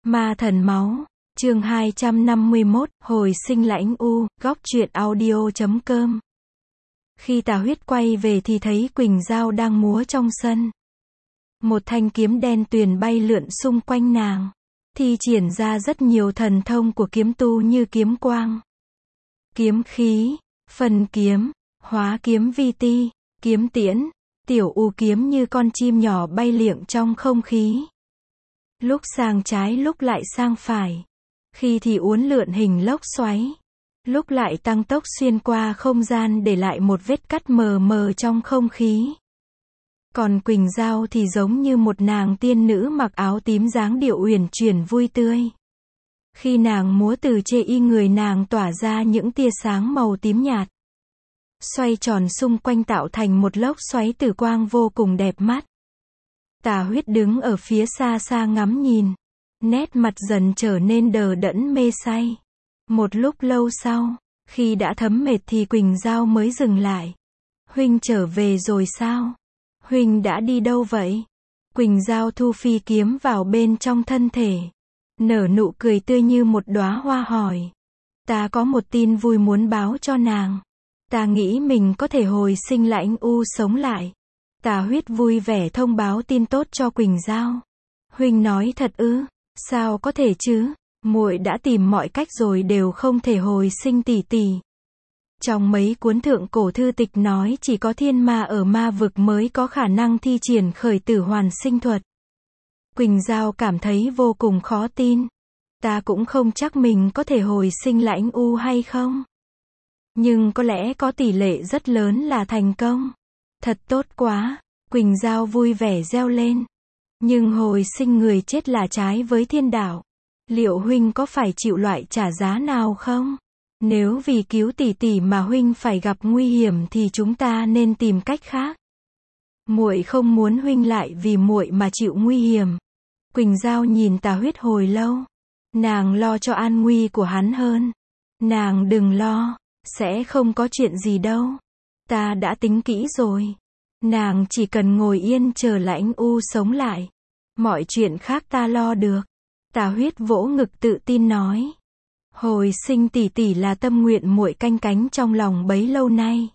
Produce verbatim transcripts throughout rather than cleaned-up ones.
Ma thần máu, chương hai trăm năm mươi mốt, hồi sinh lãnh u, góc truyện audio chấm com. Khi Tà Huyết quay về thì thấy Quỳnh Giao đang múa trong sân. Một thanh kiếm đen tuyền bay lượn xung quanh nàng, thi triển ra rất nhiều thần thông của kiếm tu như kiếm quang, kiếm khí, phần kiếm, hóa kiếm vi ti, kiếm tiễn, tiểu u kiếm như con chim nhỏ bay liệng trong không khí. Lúc sang trái lúc lại sang phải, khi thì uốn lượn hình lốc xoáy, lúc lại tăng tốc xuyên qua không gian để lại một vết cắt mờ mờ trong không khí. Còn Quỳnh Giao thì giống như một nàng tiên nữ mặc áo tím dáng điệu uyển chuyển vui tươi. Khi nàng múa từ chê y người nàng tỏa ra những tia sáng màu tím nhạt, xoay tròn xung quanh tạo thành một lốc xoáy tử quang vô cùng đẹp mắt. Tà Huyết đứng ở phía xa xa ngắm nhìn, nét mặt dần trở nên đờ đẫn mê say. Một lúc lâu sau, khi đã thấm mệt thì Quỳnh Giao mới dừng lại. Huynh trở về rồi sao? Huynh đã đi đâu vậy? Quỳnh Giao thu phi kiếm vào bên trong thân thể, nở nụ cười tươi như một đóa hoa hỏi. Ta có một tin vui muốn báo cho nàng. Ta nghĩ mình có thể hồi sinh lãnh u sống lại. Tà Huyết vui vẻ thông báo tin tốt cho Quỳnh Giao. Huynh nói thật ư? Sao có thể chứ? Muội đã tìm mọi cách rồi đều không thể hồi sinh tỷ tỷ. Trong mấy cuốn thượng cổ thư tịch nói chỉ có thiên ma ở ma vực mới có khả năng thi triển khởi tử hoàn sinh thuật. Quỳnh Giao cảm thấy vô cùng khó tin. Ta cũng không chắc mình có thể hồi sinh lãnh u hay không. Nhưng có lẽ có tỷ lệ rất lớn là thành công. Thật tốt quá, Quỳnh Giao vui vẻ reo lên. Nhưng hồi sinh người chết là trái với thiên đạo. Liệu huynh có phải chịu loại trả giá nào không? Nếu vì cứu tỷ tỷ mà huynh phải gặp nguy hiểm thì chúng ta nên tìm cách khác. Muội không muốn huynh lại vì muội mà chịu nguy hiểm. Quỳnh Giao nhìn Tà Huyết hồi lâu. Nàng lo cho an nguy của hắn hơn. Nàng đừng lo, sẽ không có chuyện gì đâu. Ta đã tính kỹ rồi. Nàng chỉ cần ngồi yên chờ lãnh u sống lại. Mọi chuyện khác ta lo được. Tà Huyết vỗ ngực tự tin nói. Hồi sinh tỷ tỷ là tâm nguyện muội canh cánh trong lòng bấy lâu nay.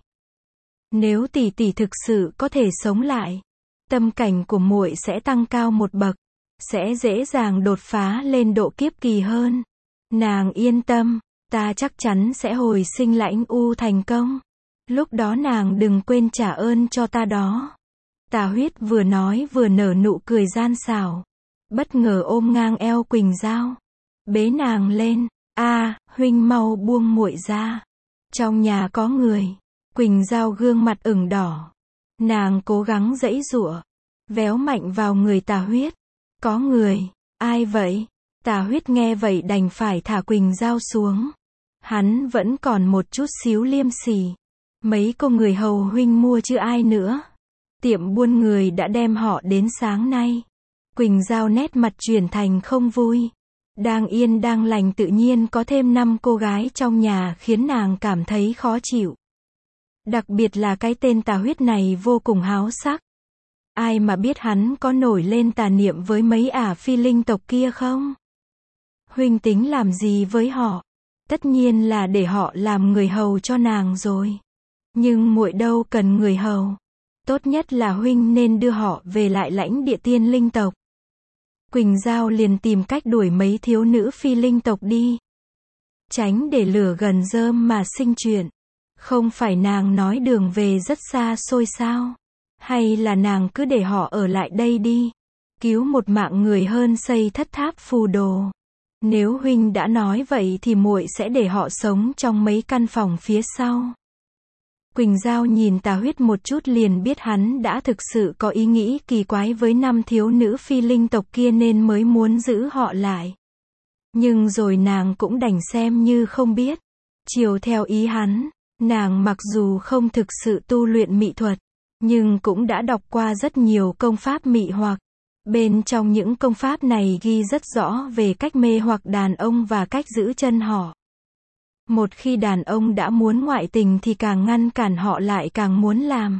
Nếu tỷ tỷ thực sự có thể sống lại, tâm cảnh của muội sẽ tăng cao một bậc, sẽ dễ dàng đột phá lên độ kiếp kỳ hơn. Nàng yên tâm, ta chắc chắn sẽ hồi sinh lãnh u thành công. Lúc đó nàng đừng quên trả ơn cho ta đó. Tà Huyết vừa nói vừa nở nụ cười gian xảo, bất ngờ ôm ngang eo Quỳnh Giao, bế nàng lên. A, huynh mau buông muội ra. Trong nhà có người. Quỳnh Giao gương mặt ửng đỏ. Nàng cố gắng giãy giụa, véo mạnh vào người Tà Huyết. Có người, ai vậy? Tà Huyết nghe vậy đành phải thả Quỳnh Giao xuống. Hắn vẫn còn một chút xíu liêm sỉ. Mấy cô người hầu huynh mua chứ ai nữa. Tiệm buôn người đã đem họ đến sáng nay. Quỳnh Giao nét mặt chuyển thành không vui. Đang yên đang lành tự nhiên có thêm năm cô gái trong nhà khiến nàng cảm thấy khó chịu. Đặc biệt là cái tên Tà Huyết này vô cùng háo sắc. Ai mà biết hắn có nổi lên tà niệm với mấy ả phi linh tộc kia không? Huynh tính làm gì với họ? Tất nhiên là để họ làm người hầu cho nàng rồi. Nhưng muội đâu cần người hầu. Tốt nhất là huynh nên đưa họ về lại lãnh địa tiên linh tộc. Quỳnh Giao liền tìm cách đuổi mấy thiếu nữ phi linh tộc đi. Tránh để lửa gần rơm mà sinh chuyện. Không phải nàng nói đường về rất xa xôi sao? Hay là nàng cứ để họ ở lại đây đi? Cứu một mạng người hơn xây thất tháp phù đồ. Nếu huynh đã nói vậy thì muội sẽ để họ sống trong mấy căn phòng phía sau. Quỳnh Giao nhìn Tà Huyết một chút liền biết hắn đã thực sự có ý nghĩ kỳ quái với năm thiếu nữ phi linh tộc kia nên mới muốn giữ họ lại. Nhưng rồi nàng cũng đành xem như không biết. Chiều theo ý hắn, nàng mặc dù không thực sự tu luyện mị thuật, nhưng cũng đã đọc qua rất nhiều công pháp mị hoặc. Bên trong những công pháp này ghi rất rõ về cách mê hoặc đàn ông và cách giữ chân họ. Một khi đàn ông đã muốn ngoại tình thì càng ngăn cản họ lại càng muốn làm.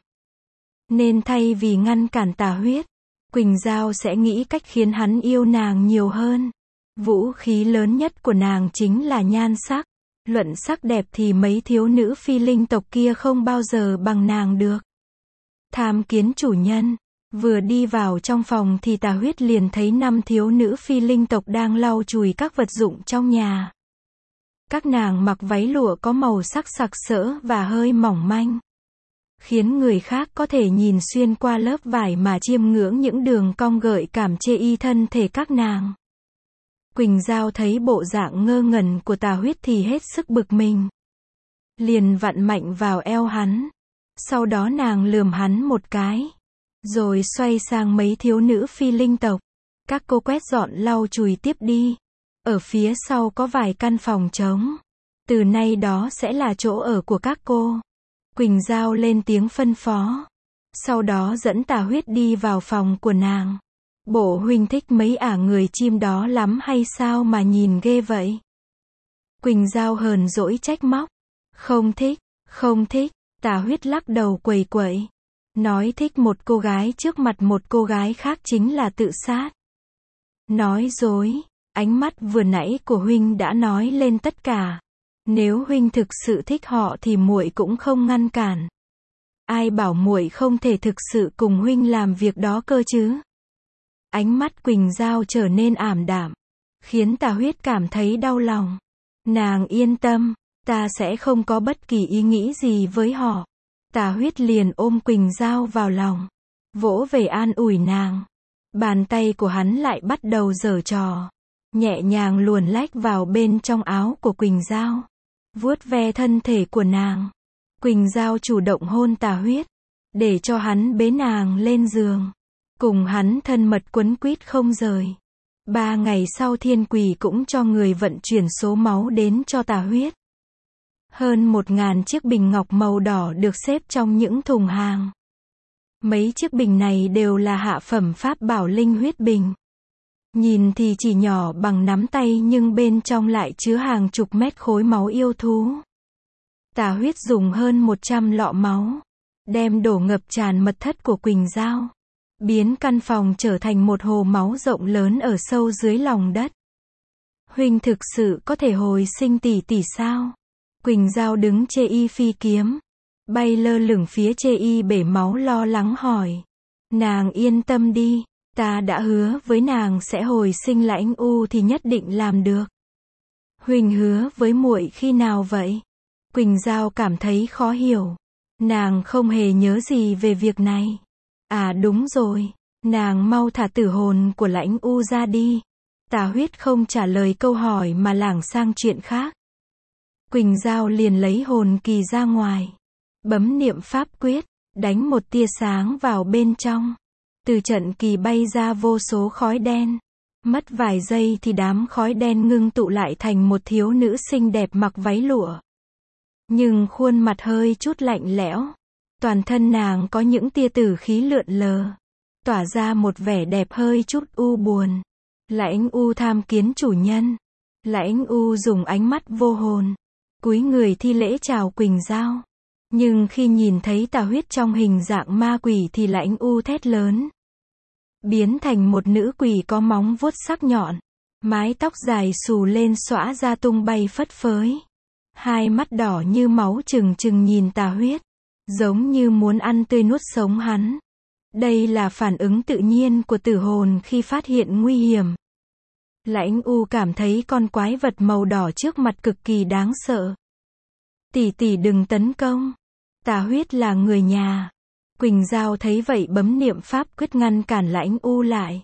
Nên thay vì ngăn cản Tà Huyết, Quỳnh Giao sẽ nghĩ cách khiến hắn yêu nàng nhiều hơn. Vũ khí lớn nhất của nàng chính là nhan sắc. Luận sắc đẹp thì mấy thiếu nữ phi linh tộc kia không bao giờ bằng nàng được. Tham kiến chủ nhân. Vừa đi vào trong phòng thì Tà Huyết liền thấy năm thiếu nữ phi linh tộc đang lau chùi các vật dụng trong nhà. Các nàng mặc váy lụa có màu sắc sặc sỡ và hơi mỏng manh, khiến người khác có thể nhìn xuyên qua lớp vải mà chiêm ngưỡng những đường cong gợi cảm chê y thân thể các nàng. Quỳnh Giao thấy bộ dạng ngơ ngẩn của Tà Huyết thì hết sức bực mình. Liền vặn mạnh vào eo hắn. Sau đó nàng lườm hắn một cái. Rồi xoay sang mấy thiếu nữ phi linh tộc. Các cô quét dọn lau chùi tiếp đi. Ở phía sau có vài căn phòng trống. Từ nay đó sẽ là chỗ ở của các cô. Quỳnh Giao lên tiếng phân phó. Sau đó dẫn Tà Huyết đi vào phòng của nàng. Bộ huynh thích mấy ả người chim đó lắm hay sao mà nhìn ghê vậy? Quỳnh Giao hờn dỗi trách móc. Không thích, không thích. Tà Huyết lắc đầu quẩy quẩy. Nói thích một cô gái trước mặt một cô gái khác chính là tự sát. Nói dối. Ánh mắt vừa nãy của huynh đã nói lên tất cả. Nếu huynh thực sự thích họ thì muội cũng không ngăn cản. Ai bảo muội không thể thực sự cùng huynh làm việc đó cơ chứ? Ánh mắt Quỳnh Giao trở nên ảm đạm, khiến Tà Huyết cảm thấy đau lòng. Nàng yên tâm, ta sẽ không có bất kỳ ý nghĩ gì với họ. Tà Huyết liền ôm Quỳnh Giao vào lòng, vỗ về an ủi nàng. Bàn tay của hắn lại bắt đầu giở trò, nhẹ nhàng luồn lách vào bên trong áo của Quỳnh Giao, vuốt ve thân thể của nàng. Quỳnh Giao chủ động hôn Tà Huyết, để cho hắn bế nàng lên giường, cùng hắn thân mật quấn quýt không rời. Ba ngày sau Thiên Quỷ cũng cho người vận chuyển số máu đến cho Tà Huyết. Hơn một ngàn chiếc bình ngọc màu đỏ được xếp trong những thùng hàng. Mấy chiếc bình này đều là hạ phẩm pháp bảo linh huyết bình. Nhìn thì chỉ nhỏ bằng nắm tay nhưng bên trong lại chứa hàng chục mét khối máu yêu thú. Tà Huyết dùng hơn một trăm lọ máu, đem đổ ngập tràn mật thất của Quỳnh Giao, biến căn phòng trở thành một hồ máu rộng lớn ở sâu dưới lòng đất. Huynh thực sự có thể hồi sinh tỷ tỷ sao? Quỳnh Giao đứng chê y phi kiếm, bay lơ lửng phía chê y bể máu lo lắng hỏi. Nàng yên tâm đi, ta đã hứa với nàng sẽ hồi sinh Lãnh U thì nhất định làm được. Huynh hứa với muội khi nào vậy? Quỳnh Giao cảm thấy khó hiểu. Nàng không hề nhớ gì về việc này. À đúng rồi, nàng mau thả tử hồn của Lãnh U ra đi. Tà Huyết không trả lời câu hỏi mà lảng sang chuyện khác. Quỳnh Giao liền lấy hồn kỳ ra ngoài, bấm niệm pháp quyết, đánh một tia sáng vào bên trong. Từ trận kỳ bay ra vô số khói đen. Mất vài giây thì đám khói đen ngưng tụ lại thành một thiếu nữ xinh đẹp mặc váy lụa. Nhưng khuôn mặt hơi chút lạnh lẽo. Toàn thân nàng có những tia tử khí lượn lờ, tỏa ra một vẻ đẹp hơi chút u buồn. Lãnh U tham kiến chủ nhân. Lãnh U dùng ánh mắt vô hồn, cúi người thi lễ chào Quỳnh Giao. Nhưng khi nhìn thấy Tà Huyết trong hình dạng ma quỷ thì Lãnh U thét lớn, biến thành một nữ quỷ có móng vuốt sắc nhọn, mái tóc dài xù lên xõa ra tung bay phất phới. Hai mắt đỏ như máu trừng trừng nhìn Tà Huyết, giống như muốn ăn tươi nuốt sống hắn. Đây là phản ứng tự nhiên của tử hồn khi phát hiện nguy hiểm. Lãnh U cảm thấy con quái vật màu đỏ trước mặt cực kỳ đáng sợ. Tỷ tỷ đừng tấn công. Tà Huyết là người nhà. Quỳnh Giao thấy vậy bấm niệm pháp quyết ngăn cản Lãnh U lại.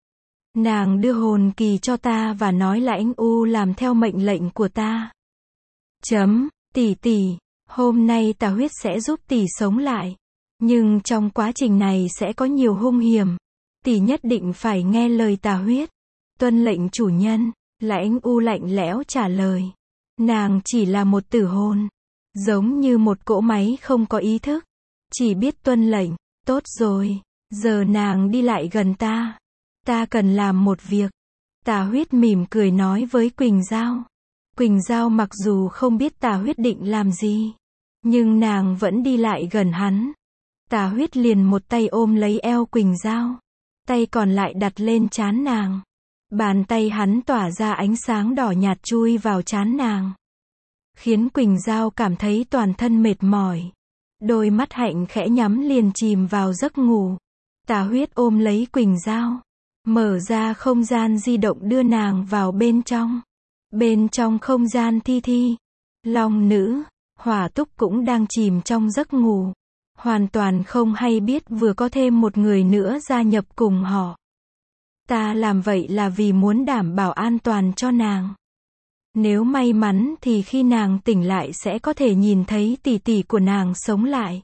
Nàng đưa hồn kỳ cho ta và nói Lãnh U làm theo mệnh lệnh của ta. Chấm, tỷ tỷ, hôm nay Tà Huyết sẽ giúp tỷ sống lại. Nhưng trong quá trình này sẽ có nhiều hung hiểm. Tỷ nhất định phải nghe lời Tà Huyết. Tuân lệnh chủ nhân. Lãnh U lạnh lẽo trả lời. Nàng chỉ là một tử hồn, giống như một cỗ máy không có ý thức, chỉ biết tuân lệnh. Tốt rồi, giờ nàng đi lại gần ta. Ta cần làm một việc. Tà Huyết mỉm cười nói với Quỳnh Giao. Quỳnh Giao mặc dù không biết Tà Huyết định làm gì, nhưng nàng vẫn đi lại gần hắn. Tà Huyết liền một tay ôm lấy eo Quỳnh Giao, tay còn lại đặt lên trán nàng. Bàn tay hắn tỏa ra ánh sáng đỏ nhạt chui vào trán nàng, khiến Quỳnh Giao cảm thấy toàn thân mệt mỏi. Đôi mắt hạnh khẽ nhắm liền chìm vào giấc ngủ. Tà Huyết ôm lấy Quỳnh Giao, mở ra không gian di động đưa nàng vào bên trong. Bên trong không gian Thi Thi, Long Nữ, Hỏa Túc cũng đang chìm trong giấc ngủ, hoàn toàn không hay biết vừa có thêm một người nữa gia nhập cùng họ. Ta làm vậy là vì muốn đảm bảo an toàn cho nàng. Nếu may mắn thì khi nàng tỉnh lại sẽ có thể nhìn thấy tỷ tỷ của nàng sống lại.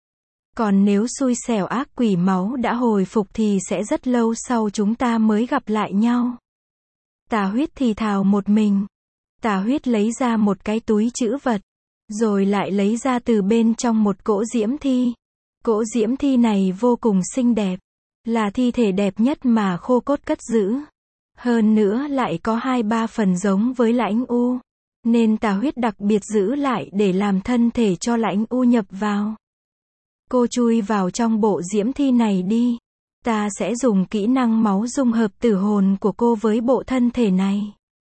Còn nếu xui xẻo ác quỷ máu đã hồi phục thì sẽ rất lâu sau chúng ta mới gặp lại nhau. Tà Huyết thì thào một mình. Tà Huyết lấy ra một cái túi trữ vật, rồi lại lấy ra từ bên trong một cỗ diễm thi. Cỗ diễm thi này vô cùng xinh đẹp, là thi thể đẹp nhất mà Khô Cốt cất giữ. Hơn nữa lại có hai ba phần giống với Lãnh U, nên Tà Huyết đặc biệt giữ lại để làm thân thể cho Lãnh U nhập vào. Cô chui vào trong bộ diễm thi này đi. Ta sẽ dùng kỹ năng máu dung hợp tử hồn của cô với bộ thân thể này.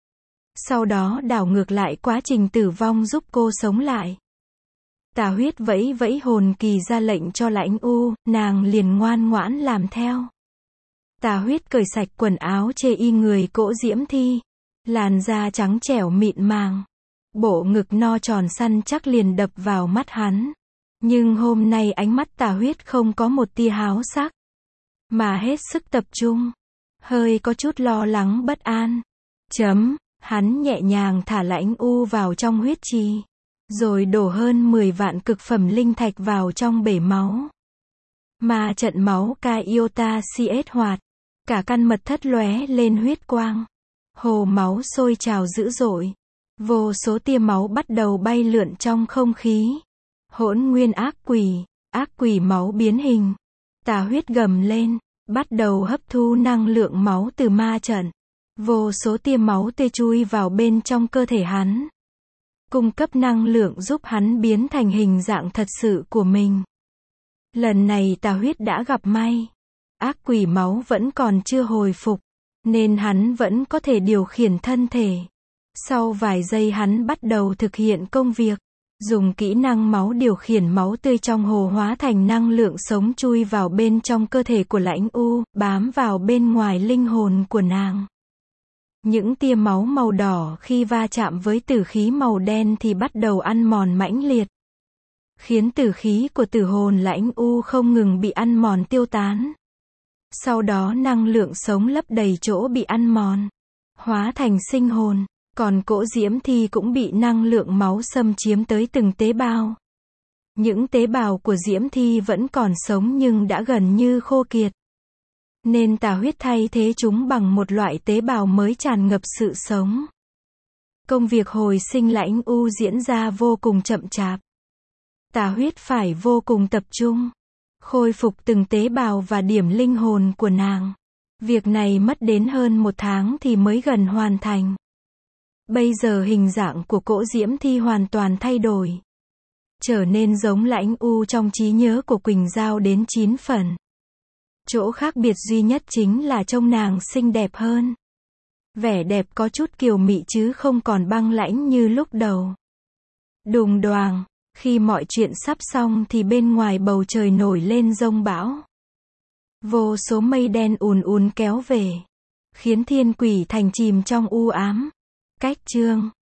Sau đó đảo ngược lại quá trình tử vong giúp cô sống lại. Tà Huyết vẫy vẫy hồn kỳ ra lệnh cho Lãnh U, nàng liền ngoan ngoãn làm theo. Tà Huyết cởi sạch quần áo chê y người cỗ diễm thi, làn da trắng trẻo mịn màng, bộ ngực no tròn săn chắc liền đập vào mắt hắn. Nhưng hôm nay ánh mắt Tà Huyết không có một tia háo sắc, mà hết sức tập trung, hơi có chút lo lắng bất an. Chấm, hắn nhẹ nhàng thả Lãnh U vào trong huyết trì, rồi đổ hơn mười vạn cực phẩm linh thạch vào trong bể máu. Mà trận máu Kaiota cs hoạt, cả căn mật thất lóe lên huyết quang. Hồ máu sôi trào dữ dội, vô số tia máu bắt đầu bay lượn trong không khí. Hỗn nguyên ác quỷ, ác quỷ máu biến hình. Tà Huyết gầm lên, bắt đầu hấp thu năng lượng máu từ ma trận. Vô số tia máu tê chui vào bên trong cơ thể hắn, cung cấp năng lượng giúp hắn biến thành hình dạng thật sự của mình. Lần này Tà Huyết đã gặp may. Ác quỷ máu vẫn còn chưa hồi phục, nên hắn vẫn có thể điều khiển thân thể. Sau vài giây hắn bắt đầu thực hiện công việc. Dùng kỹ năng máu điều khiển máu tươi trong hồ hóa thành năng lượng sống chui vào bên trong cơ thể của Lãnh U, bám vào bên ngoài linh hồn của nàng. Những tia máu màu đỏ khi va chạm với tử khí màu đen thì bắt đầu ăn mòn mãnh liệt, khiến tử khí của tử hồn Lãnh U không ngừng bị ăn mòn tiêu tán. Sau đó năng lượng sống lấp đầy chỗ bị ăn mòn, hóa thành sinh hồn. Còn cỗ diễm thi cũng bị năng lượng máu xâm chiếm tới từng tế bào. Những tế bào của diễm thi vẫn còn sống nhưng đã gần như khô kiệt. Nên Tà Huyết thay thế chúng bằng một loại tế bào mới tràn ngập sự sống. Công việc hồi sinh Lãnh U diễn ra vô cùng chậm chạp. Tà Huyết phải vô cùng tập trung, khôi phục từng tế bào và điểm linh hồn của nàng. Việc này mất đến hơn một tháng thì mới gần hoàn thành. Bây giờ hình dạng của cỗ diễm thi hoàn toàn thay đổi, trở nên giống Lãnh U trong trí nhớ của Quỳnh Giao đến chín phần. Chỗ khác biệt duy nhất chính là trông nàng xinh đẹp hơn. Vẻ đẹp có chút kiều mị chứ không còn băng lãnh như lúc đầu. Đùng đoàng, khi mọi chuyện sắp xong thì bên ngoài bầu trời nổi lên giông bão. Vô số mây đen ùn ùn kéo về, khiến Thiên Quỷ Thành chìm trong u ám. Cách chương